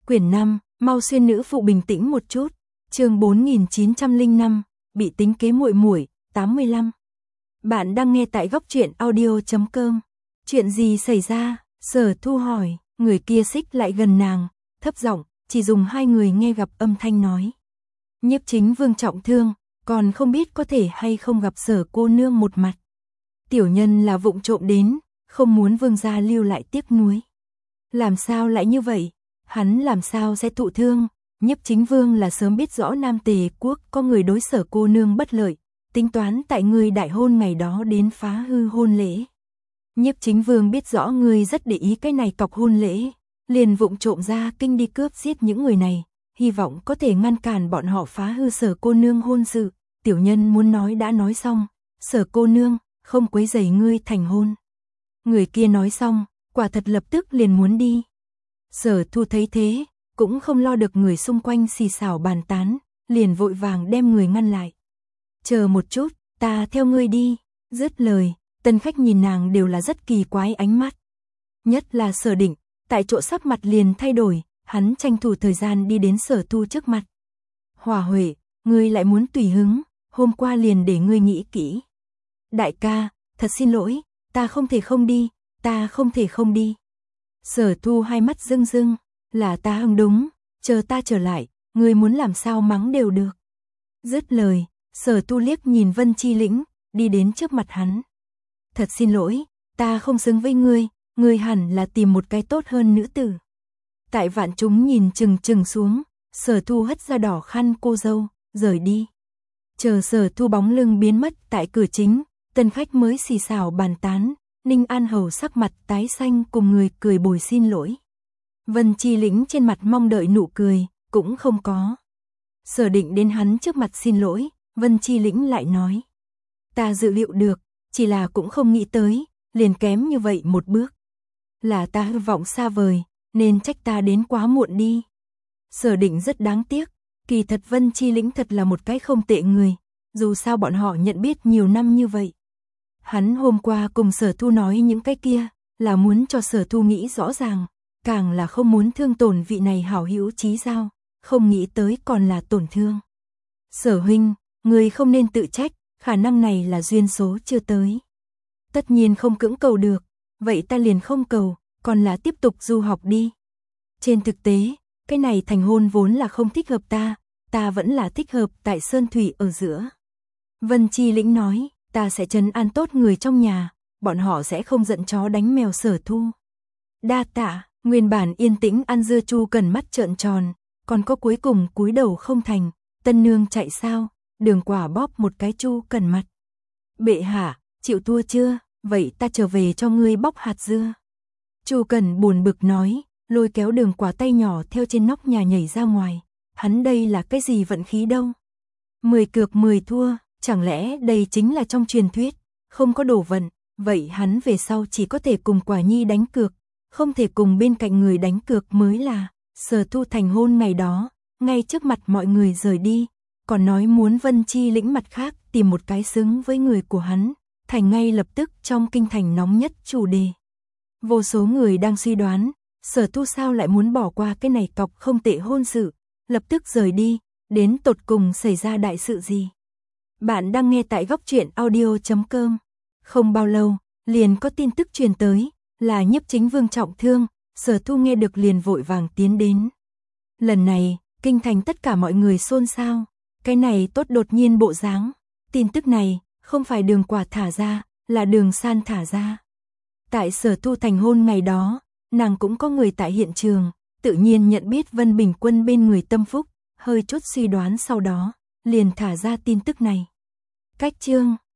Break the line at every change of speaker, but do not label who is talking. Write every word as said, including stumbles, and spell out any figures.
Quyển năm, mau xuyên nữ phụ bình tĩnh một chút. Chương bốn nghìn chín trăm lẻ năm, bị tính kế muội muội, tám mươi lăm. Bạn đang nghe tại góc truyện audio chấm com. Chuyện gì xảy ra? Sở Thu hỏi, người kia xích lại gần nàng, thấp giọng, chỉ dùng hai người nghe gặp âm thanh nói. Nhiếp Chính Vương trọng thương, còn không biết có thể hay không gặp Sở cô nương một mặt. Tiểu nhân là vụng trộm đến, không muốn vương gia lưu lại tiếc nuối. Làm sao lại như vậy? Hắn làm sao sẽ thụ thương? Nhiếp Chính Vương là sớm biết rõ Nam Tề quốc có người đối Sở cô nương bất lợi, tính toán tại ngươi đại hôn ngày đó đến phá hư hôn lễ. Nhiếp Chính Vương biết rõ ngươi rất để ý cái này cọc hôn lễ, liền vụng trộm ra kinh đi cướp giết những người này, hy vọng có thể ngăn cản bọn họ phá hư Sở cô nương hôn sự. Tiểu nhân muốn nói đã nói xong, Sở cô nương không quấy rầy ngươi thành hôn. Người kia nói xong, quả thật lập tức liền muốn đi. Sở Thu thấy thế, cũng không lo được người xung quanh xì xào bàn tán, liền vội vàng đem người ngăn lại. Chờ một chút, ta theo ngươi đi. Dứt lời, tân khách nhìn nàng đều là rất kỳ quái ánh mắt. Nhất là Sở Định, tại chỗ sắc mặt liền thay đổi, hắn tranh thủ thời gian đi đến Sở Thu trước mặt. Hòa Huệ, ngươi lại muốn tùy hứng, hôm qua liền để ngươi nghĩ kỹ. Đại ca, thật xin lỗi, ta không thể không đi, ta không thể không đi. Sở Thu hai mắt rưng rưng, là ta không đúng, chờ ta trở lại, ngươi muốn làm sao mắng đều được. Dứt lời, Sở Thu liếc nhìn Vân Chi Lĩnh, đi đến trước mặt hắn. Thật xin lỗi, ta không xứng với ngươi, ngươi hẳn là tìm một cái tốt hơn nữ tử. Tại vạn chúng nhìn chừng chừng xuống, Sở Thu hất ra đỏ khăn cô dâu, rời đi. Chờ Sở Thu bóng lưng biến mất tại cửa chính, tân khách mới xì xào bàn tán, Ninh An Hầu sắc mặt tái xanh cùng người cười bồi xin lỗi. Vân Chi Lĩnh trên mặt mong đợi nụ cười, cũng không có. Sở Định đến hắn trước mặt xin lỗi, Vân Chi Lĩnh lại nói. Ta dự liệu được, chỉ là cũng không nghĩ tới, liền kém như vậy một bước. Là ta hy vọng xa vời, nên trách ta đến quá muộn đi. Sở Định rất đáng tiếc, kỳ thật Vân Chi Lĩnh thật là một cái không tệ người, dù sao bọn họ nhận biết nhiều năm như vậy. Hắn hôm qua cùng Sở Thu nói những cái kia, là muốn cho Sở Thu nghĩ rõ ràng, càng là không muốn thương tổn vị này hảo hữu chí giao, không nghĩ tới còn là tổn thương. Sở huynh, người không nên tự trách, khả năng này là duyên số chưa tới. Tất nhiên không cưỡng cầu được, vậy ta liền không cầu, còn là tiếp tục du học đi. Trên thực tế, cái này thành hôn vốn là không thích hợp ta, ta vẫn là thích hợp tại Sơn Thủy ở giữa. Vân Chi Lĩnh nói, ta sẽ trấn an tốt người trong nhà, bọn họ sẽ không giận chó đánh mèo Sở Thu. Đa tạ, nguyên bản yên tĩnh ăn dưa Chu Cần mắt trợn tròn, còn có cuối cùng cúi đầu không thành, tân nương chạy sao, Đường Quả bóp một cái Chu Cần mặt. Bệ hạ, chịu thua chưa, vậy ta trở về cho ngươi bóc hạt dưa. Chu Cần buồn bực nói, lôi kéo Đường Quả tay nhỏ theo trên nóc nhà nhảy ra ngoài, hắn đây là cái gì vận khí đâu. Mười cược mười thua, chẳng lẽ đây chính là trong truyền thuyết, không có đổ vận, vậy hắn về sau chỉ có thể cùng Quả Nhi đánh cược, không thể cùng bên cạnh người đánh cược mới là. Sở Thu thành hôn ngày đó, ngay trước mặt mọi người rời đi, còn nói muốn Vân Chi Lĩnh mặt khác tìm một cái xứng với người của hắn, thành ngay lập tức trong kinh thành nóng nhất chủ đề. Vô số người đang suy đoán, Sở Thu sao lại muốn bỏ qua cái này cọc không tệ hôn sự, lập tức rời đi, đến tột cùng xảy ra đại sự gì. Bạn đang nghe tại góc truyện audio chấm com. Không bao lâu, liền có tin tức truyền tới, là Nhiếp Chính Vương trọng thương, Sở Thu nghe được liền vội vàng tiến đến. Lần này, kinh thành tất cả mọi người xôn xao, cái này tốt đột nhiên bộ dáng. Tin tức này, không phải Đường Quả thả ra, là Đường San thả ra. Tại Sở Thu thành hôn ngày đó, nàng cũng có người tại hiện trường, tự nhiên nhận biết Vân Bình Quân bên người tâm phúc, hơi chút suy đoán sau đó, liền thả ra tin tức này. Cách chương